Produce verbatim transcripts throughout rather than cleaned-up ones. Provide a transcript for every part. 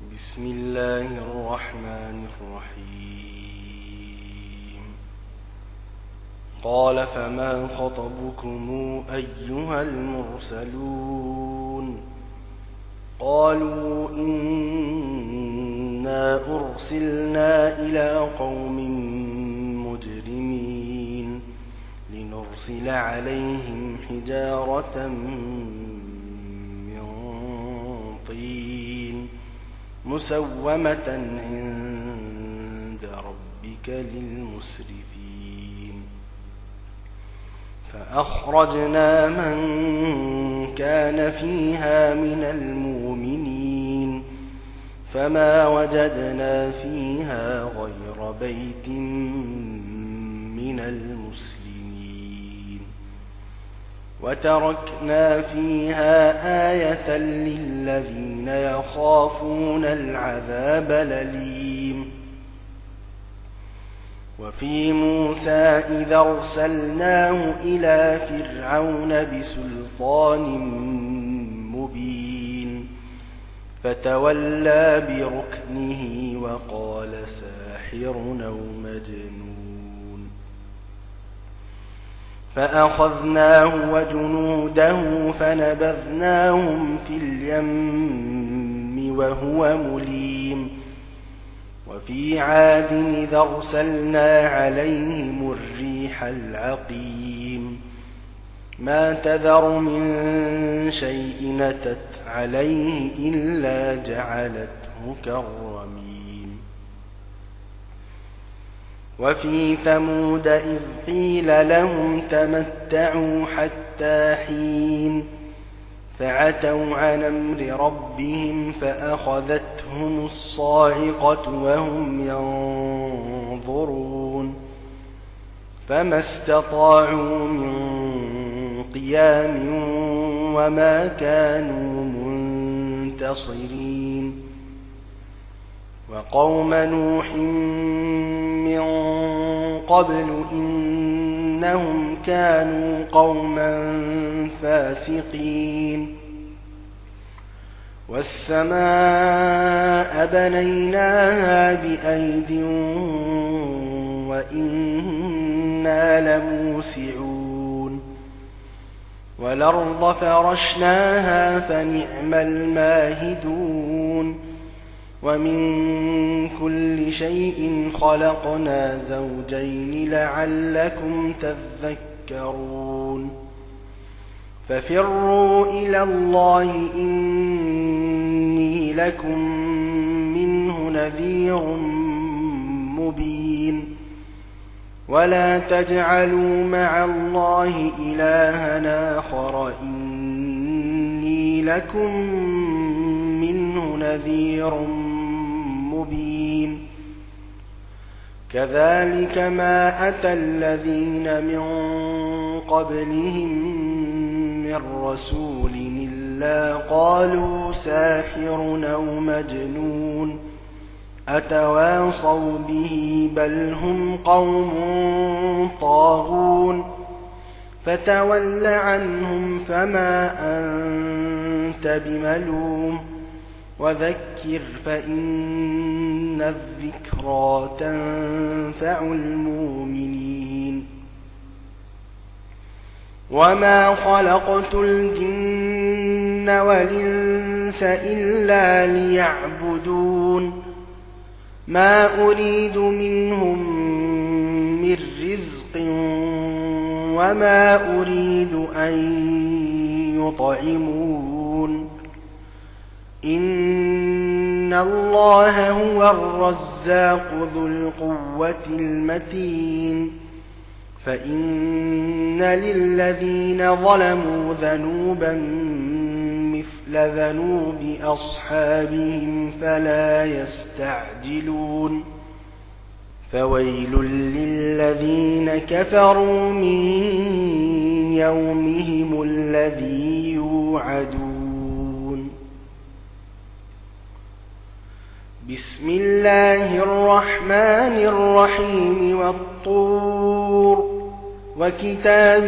بسم الله الرحمن الرحيم. قال فما خطبكم أيها المرسلون؟ قالوا إنا أرسلنا إلى قوم مجرمين لنرسل عليهم حجارة من طين مسومة عند ربك للمسرفين. فأخرجنا من كان فيها من المؤمنين فما وجدنا فيها غير بيت من المسلمين وتركنا فيها آية للذين يخافون العذاب الأليم. وفي موسى إذا أرسلناه إلى فرعون بسلطان مبين فتولى بركنه وقال ساحر أو مجنون. فأخذناه وجنوده فنبذناهم في اليم وهو مليم. وفي عاد إذا أرسلنا عليهم الريح العقيم ما تذر من شيء أتت عليه إلا جعلته كالرميم. وفي ثمود إذ قيل لهم تمتعوا حتى حين فعتوا عن أمر ربهم فأخذتهم الصاعقة وهم ينظرون فما استطاعوا من قيام وما كانوا منتصرين. وقوم نوح من قبل إنهم كانوا قوما فاسقين. والسماء بنيناها بأيد وإنا لموسعون. والأرض فرشناها فنعم الماهدون. ومن كل شيء خلقنا زوجين لعلكم تذكرون. ففروا إلى الله إني لكم منه نذير مبين. ولا تجعلوا مع الله إلها آخر إني لكم منه نذير مبين. كذلك ما أتى الذين من قبلهم من رسول إلا قالوا ساحر أو مجنون أتواصوا به بل هم قوم طاغون. فتول عنهم فما أنت بملوم وذكر فإن الذكرى تنفع المؤمنين. وما خلقت الجن والإنس إلا ليعبدون ما أريد منهم من رزق وما أريد أن يطعمون. إن الله هو الرزاق ذو القوة المتين. فإن للذين ظلموا ذنوبا مثل ذنوب أصحابهم فلا يستعجلون. فويل للذين كفروا من يومهم الذي يوعدون. بسم الله الرحمن الرحيم. والطور وكتاب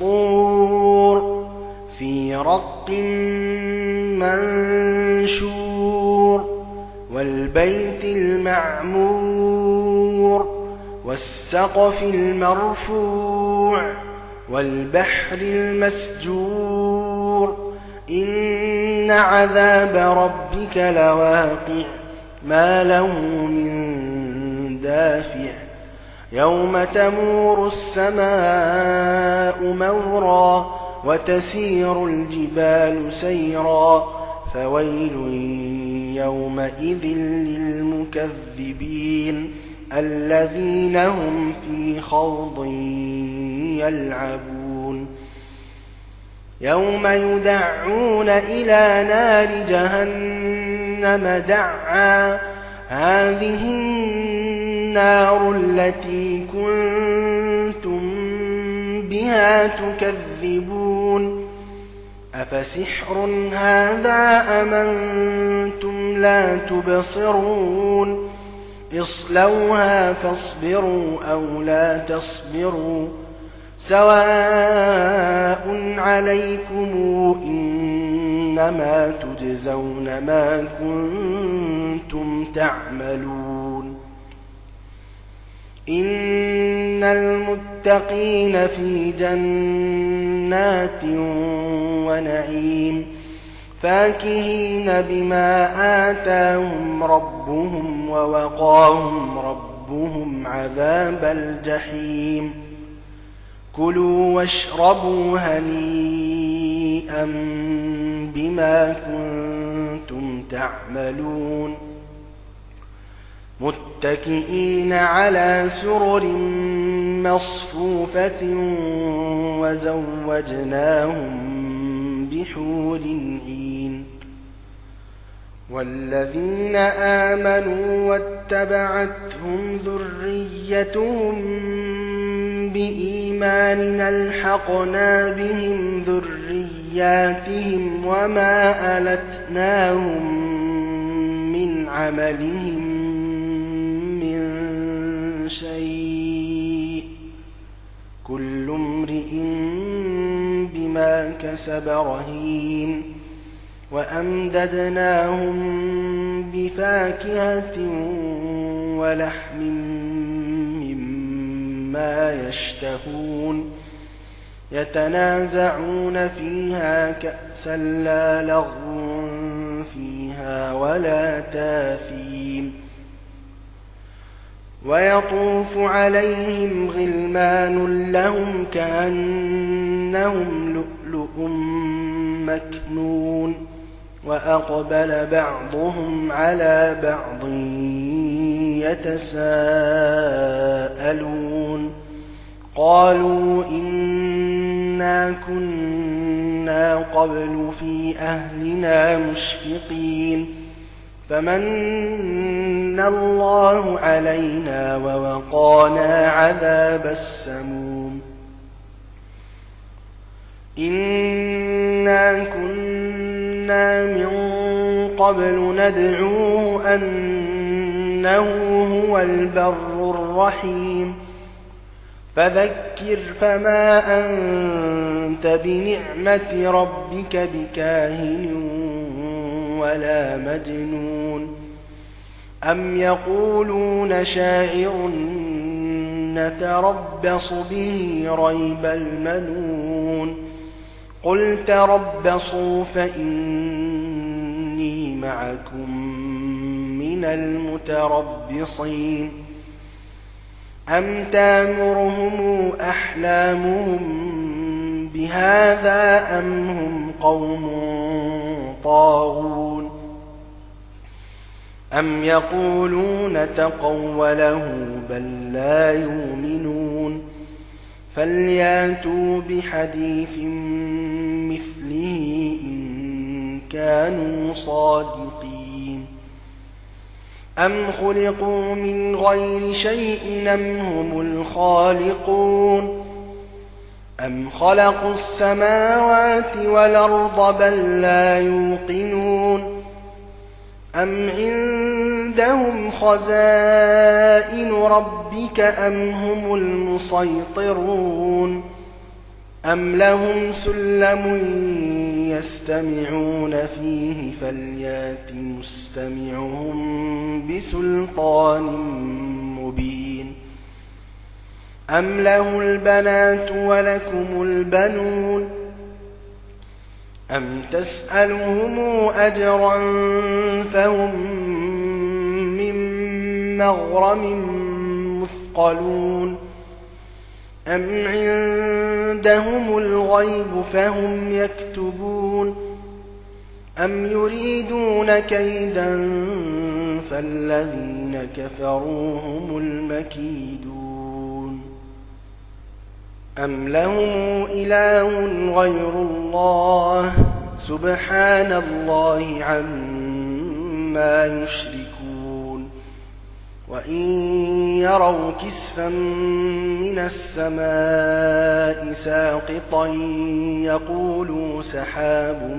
مسطور في رق منشور والبيت المعمور والسقف المرفوع والبحر المسجور إن عذاب ربك لواقع ما له من دافع يوم تمور السماء مورا وتسير الجبال سيرا فويل يومئذ للمكذبين الذين هم في خوض يلعبون يوم يدعون إلى نار جهنم دعا هذه النار التي كنتم بها تكذبون أفسحر هذا أم أنتم لا تبصرون اصلوها فاصبروا أو لا تصبروا سواء عليكم إنما تجزون ما كنتم تعملون إن المتقين في جنات ونعيم فاكهين بما آتاهم ربهم ووقاهم ربهم عذاب الجحيم كلوا واشربوا هنيئا بما كنتم تعملون متكئين على سرر مصفوفة وزوجناهم بحور عين والذين آمنوا واتبعتهم ذريتهم بإيمان ألحقنا بهم ذرياتهم وما ألتناهم من عملهم من شيء كل امرئ بما كسب رهين وأمددناهم بفاكهة ولحم مما يشتهون يتنازعون فيها كأسا لا لغو فيها ولا تاثيم ويطوف عليهم غلمان لهم كأنهم لؤلؤ مكنون وأقبل بعضهم على بعض يتساءلون قالوا إنا كنا قبل في أهلنا مشفقين فمن الله علينا ووقانا عذاب السموم إنا كنا من قبل ندعوه أنه هو البر الرحيم فذكر فما أنت بنعمة ربك بكاهن ولا مجنون أم يقولون شاعر نتربص به ريب المنون قل تربصوا فإني معكم من المتربصين أم تامرهم أحلامهم بهذا أم هم قوم طاغون أم يقولون تقوله بل لا يؤمنون فلياتوا بحديث مثله إن كانوا صادقين أم خلقوا من غير شيء أم هم الخالقون أم خلقوا السماوات والأرض بل لا يوقنون أم عندهم خزائن ربك أم هم المسيطرون أم لهم سلم يستمعون فيه فليات مستمعهم بسلطان مبين أم له البنات ولكم البنون أم تسألهم أجرا فهم من مغرم مثقلون أم عندهم الغيب فهم يكتبون أم يريدون كيدا فالذين كفروا هم المكيدون أم لهم إله غير الله سبحان الله عما يشركون وإن يروا كسفا من السماء ساقطا يقولوا سحاب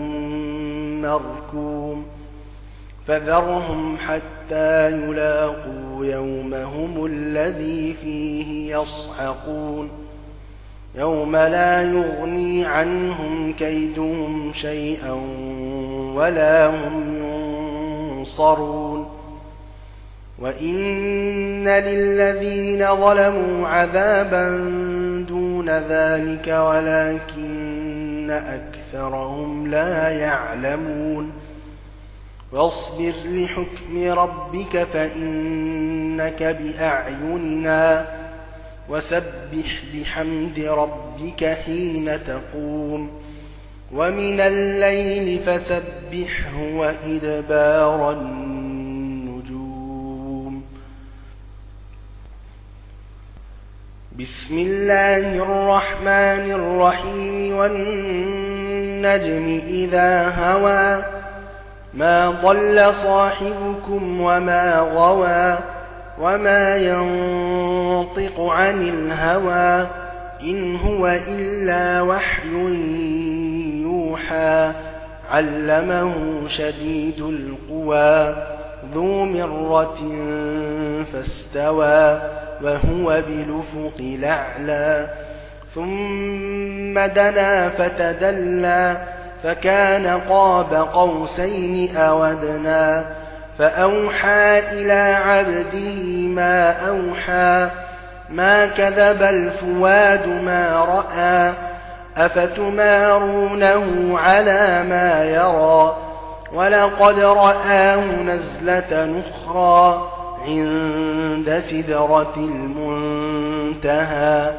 مركوم فذرهم حتى يلاقوا يومهم الذي فيه يصعقون يوم لا يغني عنهم كيدهم شيئا ولا هم ينصرون وإن للذين ظلموا عذابا دون ذلك ولكن أكثرهم لا يعلمون واصبر لحكم ربك فإنك بأعيننا وسبح بحمد ربك حين تقوم ومن الليل فسبحه وإدبار النجوم بسم الله الرحمن الرحيم والنجم إذا هوى ما ضل صاحبكم وما غوى وما ينطق عن الهوى إن هو إلا وحي يوحى علمه شديد القوى ذو مرة فاستوى وهو بالأفق الأعلى ثم دنا فتدلى فكان قاب قوسين أو أدنى فأوحى إلى عبده ما أوحى ما كذب الفؤاد ما رأى أفتمارونه على ما يرى ولقد رآه نزلة أخرى عند سدرة المنتهى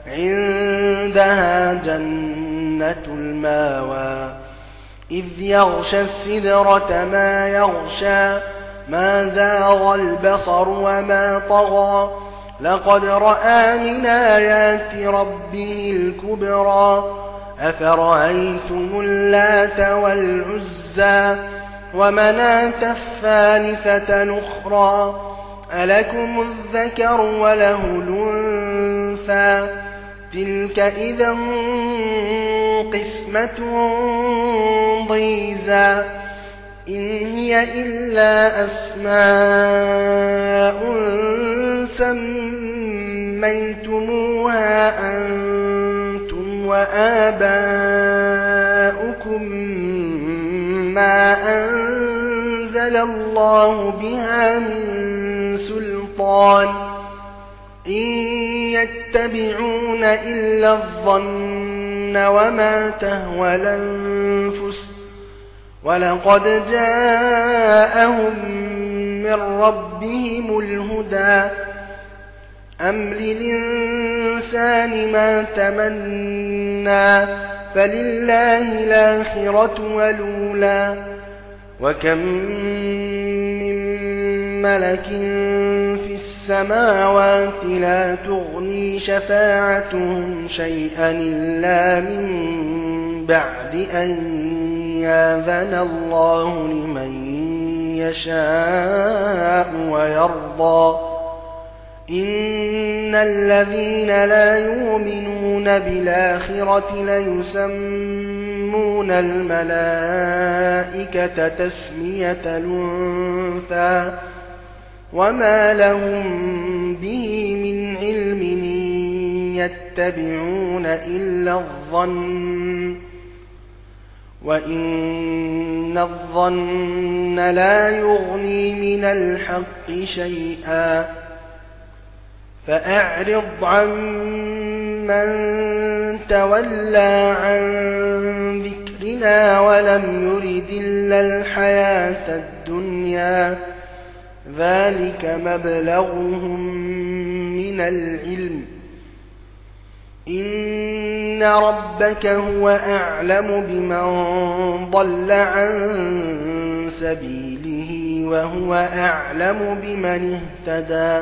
عندها جنة الماوى إذ يغشى السدرة ما يغشى ما زاغ البصر وما طغى لقد رأى من آيات ربه الكبرى أفرأيتم اللات والعزى ومناة الثالثة الأخرى ألكم الذكر وله الأنثى تلك إذا قسمة ضيزى إن هي إلا أسماء سميتموها أنتم وآباؤكم ما أنزل الله بها من سلطان إن يتبعون إلا الظن وما تهوى الأنفس ولقد جاءهم من ربهم الهدى أم للإنسان ما تمنى فلله الآخرة والأولى وكم من ملك في السماوات لا تغني شفاعتهم شيئا إلا من بعد أن يأذن الله لمن يشاء ويرضى إن الذين لا يؤمنون بالآخرة ليسمون الملائكة تسمية الأنثى وما لهم به من علم يتبعون إلا الظن الظن وإن الظن لا يغني من الحق شيئا فأعرض عن من تولى عن ذكرنا ولم يرد إلا الحياة الدنيا ذلك مبلغهم من العلم إن ربك هو أعلم بمن ضل عن سبيله وهو أعلم بمن اهتدى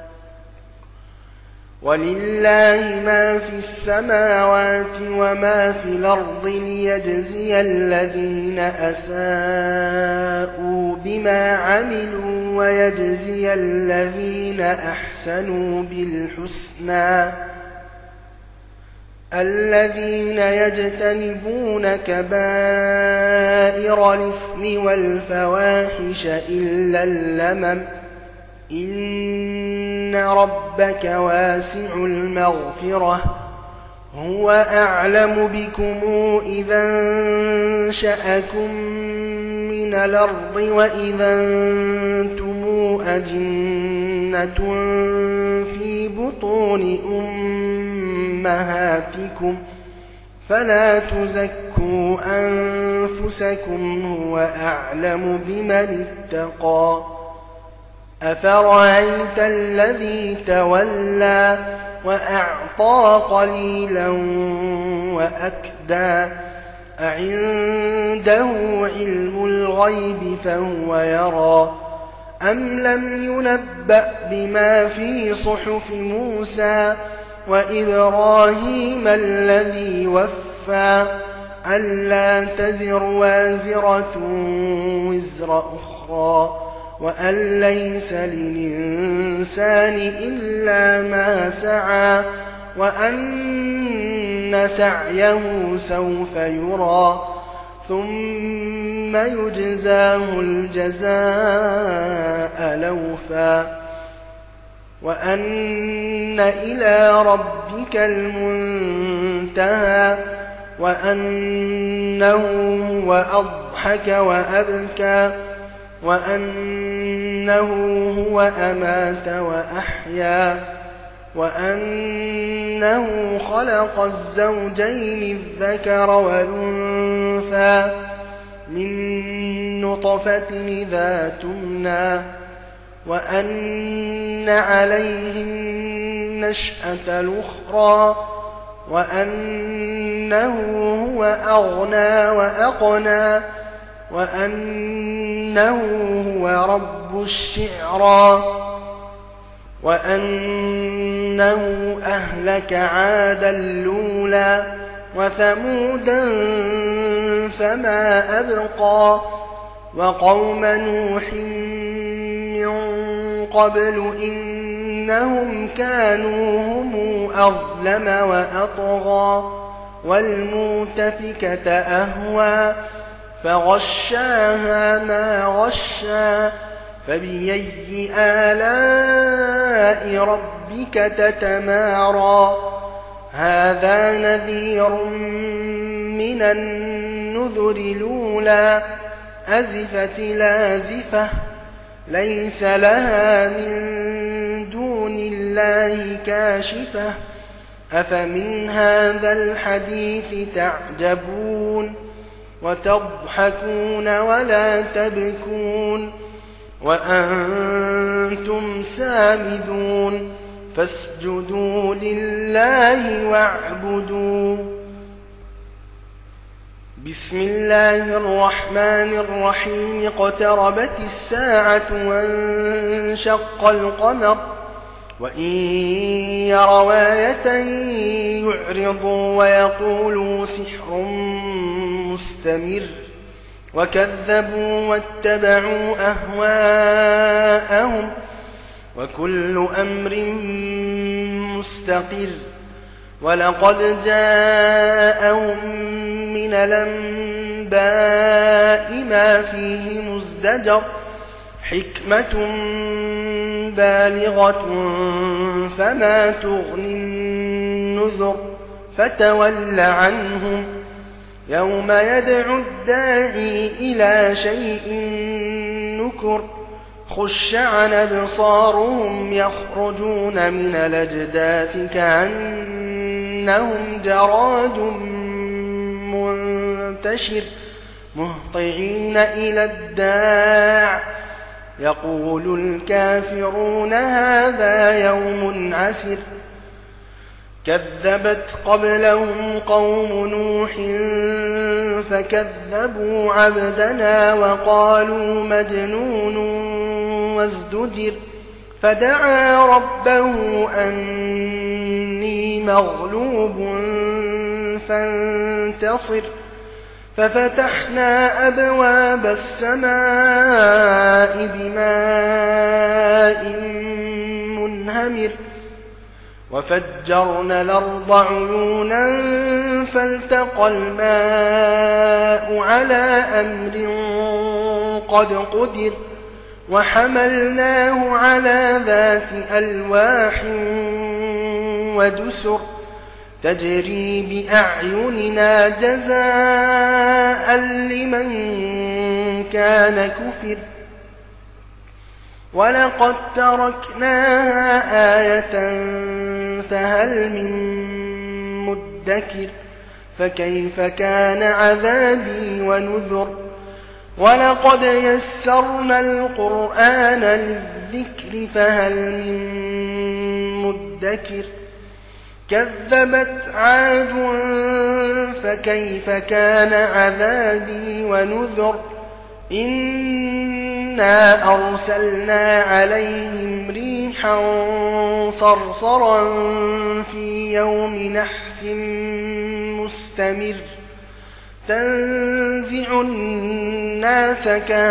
ولله ما في السماوات وما في الأرض ليجزي الذين أساءوا بما عملوا ويجزي الذين أحسنوا بالحسنى الذين يجتنبون كبائر الإثم والفواحش إلا اللمم إن ربك واسع المغفرة هو أعلم بكم إذا انشأكم من الأرض وإذا أنتم أجنة في بطون أمهاتكم فلا تزكوا أنفسكم هو أعلم بمن اتقى أفرأيت الذي تولى وأعطى قليلا وأكدى أعنده علم الغيب فهو يرى أم لم ينبأ بما في صحف موسى وإبراهيم الذي وفى ألا تزر وازرة وزر أخرى وأن ليس للإنسان إلا ما سعى وأن سعيه سوف يرى ثم يجزاه الجزاء الأوفى وأن إلى ربك المنتهى وأنه هو أضحك وأبكى وأنه هو أمات وأحيا وأنه خلق الزوجين الذكر والأنثى من نطفة إذا تمنى وأن عليه النشأة الأخرى وأنه هو أغنى وأقنى وأنه هو رب الشعرى وأنه أهلك عادا الأولى وثمودا فما أبقى وقوم نوح من قبل إنهم كانوا هم أظلم وأطغى والمؤتفكة أهوى فغشاها ما غشا فبأي آلاء ربك تتمارى هذا نذير من النذر الأولى أزفت لازفة ليس لها من دون الله كاشفة أفمن هذا الحديث تعجبون وتضحكون ولا تبكون وأنتم سامدون فاسجدوا لله واعبدوا بسم الله الرحمن الرحيم اقتربت الساعة وانشق القمر وإن يروا آية يعرضوا ويقولوا سحر مستمر وكذبوا واتبعوا أهواءهم وكل أمر مستقر ولقد جاءهم من الأنباء ما فيه مزدجر حكمة بالغة فما تغني النذر فتول عنهم يوم يدعو الداعي إلى شيء نكر خش عن أبصارهم يخرجون من الأجداث كأنهم جراد منتشر مهطعين إلى الداع يقول الكافرون هذا يوم عسر كذبت قبلهم قوم نوح فكذبوا عبدنا وقالوا مجنون وازدجر فدعا ربه أني مغلوب فانتصر ففتحنا أبواب السماء بماء منهمر وفجرنا الأرض عيونا فالتقى الماء على أمر قد قدر وحملناه على ذات ألواح ودسر تجري بأعيننا جزاء لمن كان كفر ولقد تركناها آية فهل من مدكر فكيف كان عذابي ونذر ولقد يسرنا القرآن للذكر فهل من مدكر كذبت عاد فكيف كان عذابي ونذر إنا أرسلنا عليهم ريحا صرصرا في يوم نحس مستمر تنزع الناس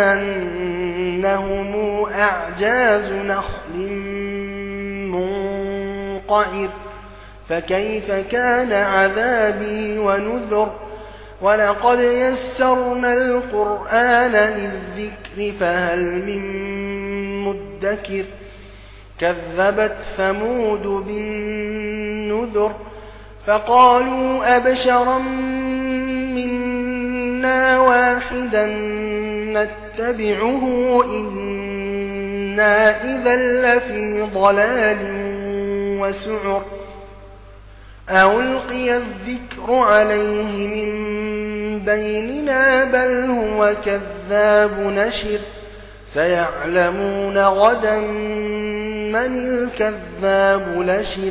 كأنهم أعجاز نخل منقعر فكيف كان عذابي ونذر ولقد يسرنا القرآن للذكر فهل من مدكر كذبت ثمود بالنذر فقالوا أبشرا منا واحدا نتبعه إنا إذا لفي ضلال وسعر ألقي الذكر عليه من بيننا بل هو كذاب نشر سيعلمون غدا من الكذاب لشر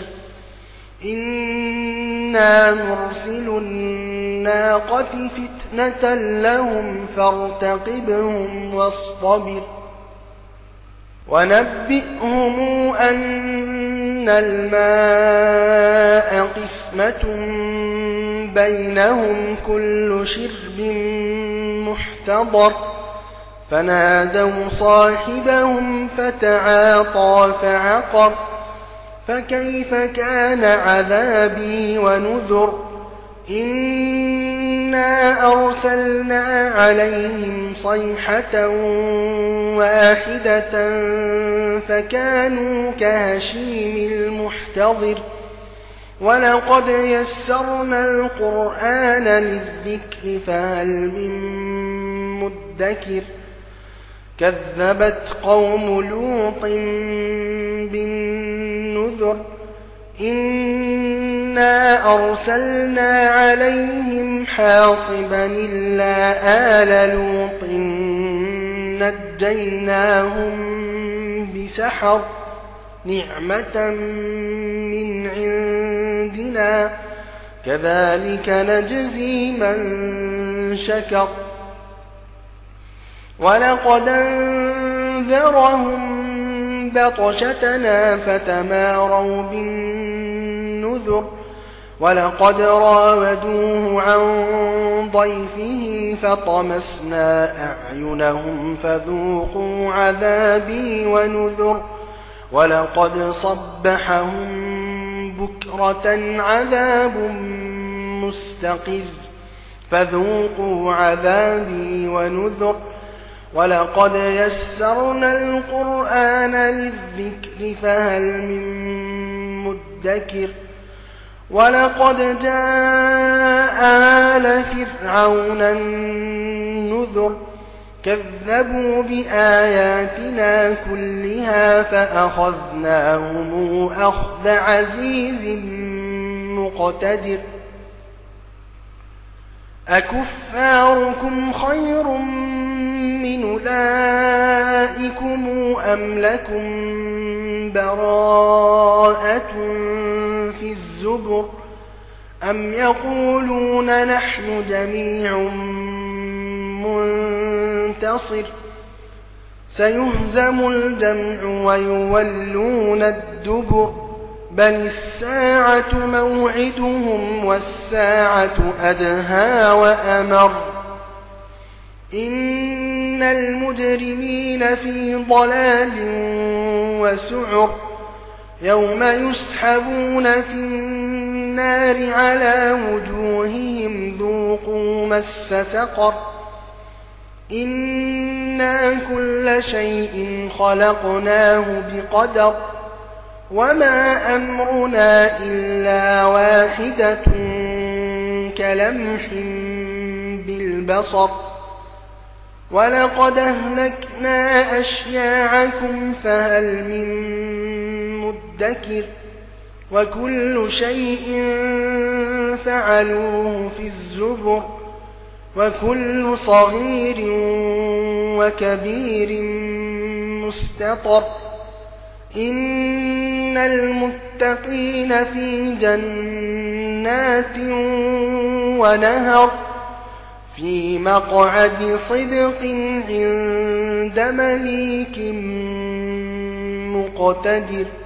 إنا نرسل الناقة فتنة لهم فارتقبهم واصطبر ونبئهم أن الماء قسمة بينهم كل شرب محتضر فنادوا صاحبهم فتعاطى فعقر فكيف كان عذابي ونذر إنا أرسلنا عليهم صيحة واحدة فكانوا كهشيم المحتضر ولقد يسرنا القرآن للذكر فهل من مدكر كذبت قوم لوط بالنذر إنا أرسلنا عليهم حاصبا إلا آل لوط نجيناهم بسحر نعمة من عندنا كذلك نجزي من شكر ولقد أنذرهم بطشتنا فتماروا بالنذر ولقد راودوه عن ضيفه فطمسنا أعينهم فذوقوا عذابي ونذر ولقد صبحهم بكرة عذاب مستقر فذوقوا عذابي ونذر ولقد يسرنا القرآن للذكر فهل من مدكر ولقد جاء آل فرعون النذر كذبوا بآياتنا كلها فأخذناهم أخذ عزيز مقتدر أكفاركم خير من أولئكم أم لكم براءة في الزبر أم يقولون نحن جميع منتصر سيهزم الجمع ويولون الدبر بل الساعة موعدهم والساعة أدهى وأمر إن المجرمين في ضلال وسعر يوم يسحبون في النار على وجوههم ذوقوا مس سقر إنا كل شيء خلقناه بقدر وما أمرنا إلا واحدة كلمح بالبصر ولقد أهلكنا أشياعكم فهل من مدكر وكل شيء فعلوه في الزبر وكل صغير وكبير مستطر إن المتقين في جنات ونهر في مقعد صدق عند مليك مقتدر.